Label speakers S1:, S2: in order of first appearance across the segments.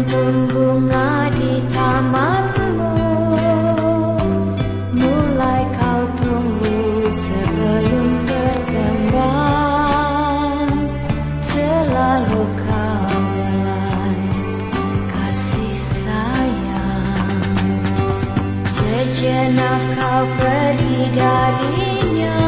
S1: Sekuntum bunga di tamanmu, mulai kau tunggu sebelum berkembang. Selalu kau belai kasih sayang. Sejenak kau pergi darinya,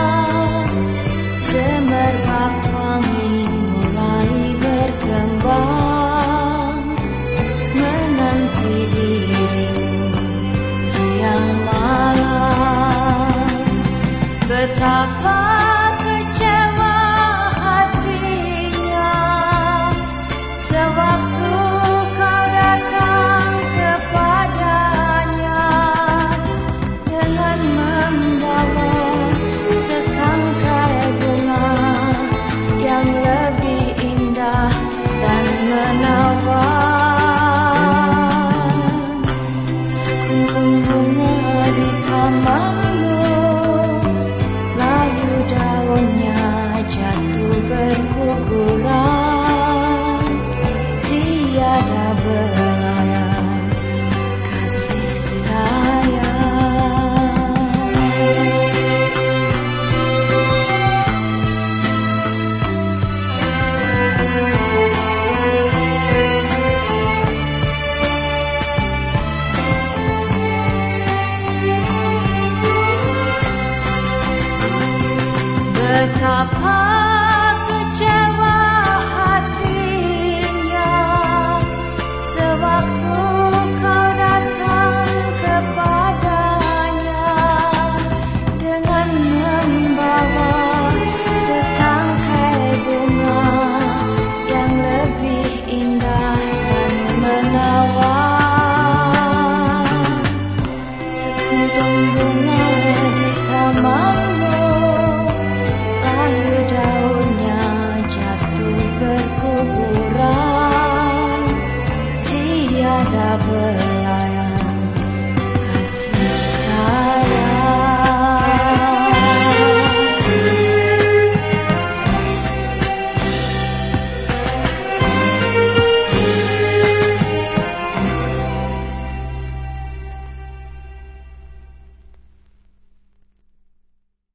S1: semerbak wangi mulai berkembang, menanti dirimu siang malam. Betapa kecewa hatinya sewaktu kau datang kepadanya dengan membawa setangkai bunga yang lebih indah dan menawan. Sekuntum bunga di tamanmu, layu daunnya jatuh berguguran, tiada